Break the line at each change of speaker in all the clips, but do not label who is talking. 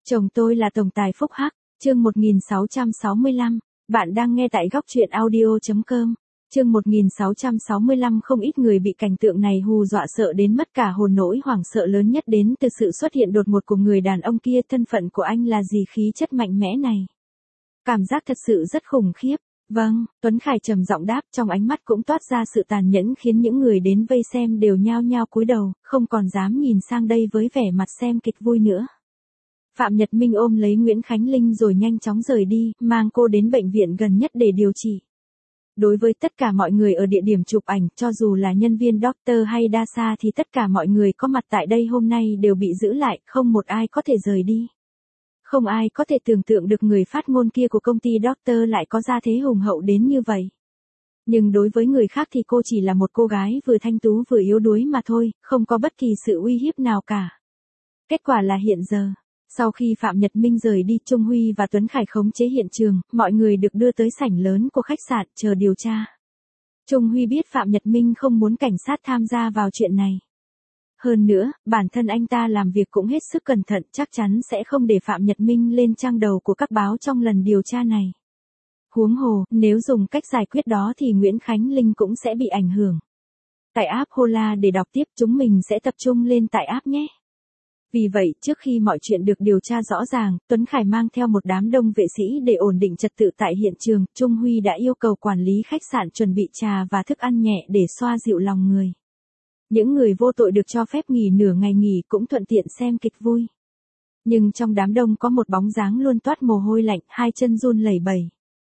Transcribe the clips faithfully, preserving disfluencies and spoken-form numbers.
Chồng tôi là tổng tài phúc hắc, chương một nghìn sáu trăm sáu mươi lăm, bạn đang nghe tại góc truyện audio chấm com. Chương một nghìn sáu trăm sáu mươi lăm không ít người bị cảnh tượng này hù dọa sợ đến mất cả hồn, nỗi hoảng sợ lớn nhất đến từ sự xuất hiện đột ngột của người đàn ông kia. Thân phận của anh là gì, khí chất mạnh mẽ này? Cảm giác thật sự rất khủng khiếp. Vâng, Tuấn Khải trầm giọng đáp, trong ánh mắt cũng toát ra sự tàn nhẫn khiến những người đến vây xem đều nhao nhao cúi đầu, không còn dám nhìn sang đây với vẻ mặt xem kịch vui nữa. Phạm Nhật Minh ôm lấy Nguyễn Khánh Linh rồi nhanh chóng rời đi, mang cô đến bệnh viện gần nhất để điều trị. Đối với tất cả mọi người ở địa điểm chụp ảnh, cho dù là nhân viên doctor hay đa sa thì tất cả mọi người có mặt tại đây hôm nay đều bị giữ lại, không một ai có thể rời đi. Không ai có thể tưởng tượng được người phát ngôn kia của công ty doctor lại có gia thế hùng hậu đến như vậy. Nhưng đối với người khác thì cô chỉ là một cô gái vừa thanh tú vừa yếu đuối mà thôi, không có bất kỳ sự uy hiếp nào cả. Kết quả là hiện giờ, sau khi Phạm Nhật Minh rời đi, Trung Huy và Tuấn Khải khống chế hiện trường, mọi người được đưa tới sảnh lớn của khách sạn chờ điều tra. Trung Huy biết Phạm Nhật Minh không muốn cảnh sát tham gia vào chuyện này. Hơn nữa, bản thân anh ta làm việc cũng hết sức cẩn thận, chắc chắn sẽ không để Phạm Nhật Minh lên trang đầu của các báo trong lần điều tra này. Huống hồ, nếu dùng cách giải quyết đó thì Nguyễn Khánh Linh cũng sẽ bị ảnh hưởng. Tải app Hola để đọc tiếp, chúng mình sẽ tập trung lên tại app nhé. Vì vậy, trước khi mọi chuyện được điều tra rõ ràng, Tuấn Khải mang theo một đám đông vệ sĩ để ổn định trật tự tại hiện trường. Trung Huy đã yêu cầu quản lý khách sạn chuẩn bị trà và thức ăn nhẹ để xoa dịu lòng người. Những người vô tội được cho phép nghỉ nửa ngày nghỉ cũng thuận tiện xem kịch vui. Nhưng trong đám đông có một bóng dáng luôn toát mồ hôi lạnh, hai chân run lẩy bẩy.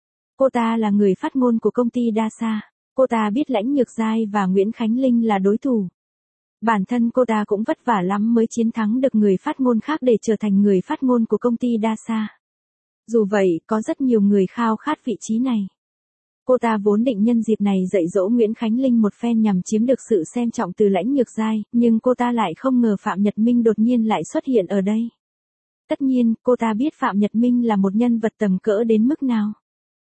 Cô ta là người phát ngôn của công ty đa sa. Cô ta biết Lãnh Nhược Giai và Nguyễn Khánh Linh là đối thủ. Bản thân cô ta cũng vất vả lắm mới chiến thắng được người phát ngôn khác để trở thành người phát ngôn của công ty đa sa. Dù vậy, có rất nhiều người khao khát vị trí này. Cô ta vốn định nhân dịp này dạy dỗ Nguyễn Khánh Linh một phen nhằm chiếm được sự xem trọng từ Lãnh Nhược Giai, nhưng cô ta lại không ngờ Phạm Nhật Minh đột nhiên lại xuất hiện ở đây. Tất nhiên, cô ta biết Phạm Nhật Minh là một nhân vật tầm cỡ đến mức nào.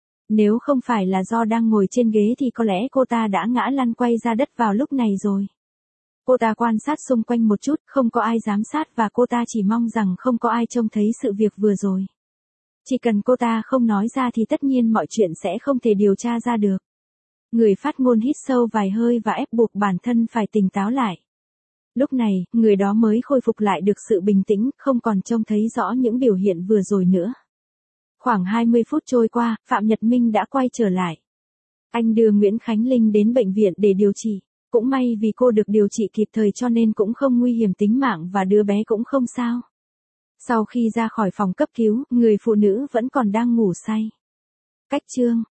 Nếu không phải là do đang ngồi trên ghế thì có lẽ cô ta đã ngã lăn quay ra đất vào lúc này rồi. Cô ta quan sát xung quanh một chút, không có ai giám sát và cô ta chỉ mong rằng không có ai trông thấy sự việc vừa rồi. Chỉ cần cô ta không nói ra thì tất nhiên mọi chuyện sẽ không thể điều tra ra được. Người phát ngôn hít sâu vài hơi và ép buộc bản thân phải tỉnh táo lại. Lúc này, người đó mới khôi phục lại được sự bình tĩnh, không còn trông thấy rõ những biểu hiện vừa rồi nữa. Khoảng hai mươi phút trôi qua, Phạm Nhật Minh đã quay trở lại. Anh đưa Nguyễn Khánh Linh đến bệnh viện để điều trị. Cũng may vì cô được điều trị kịp thời cho nên cũng không nguy hiểm tính mạng và đứa bé cũng không sao. Sau khi ra khỏi phòng cấp cứu, người phụ nữ vẫn còn đang ngủ say. Cách chương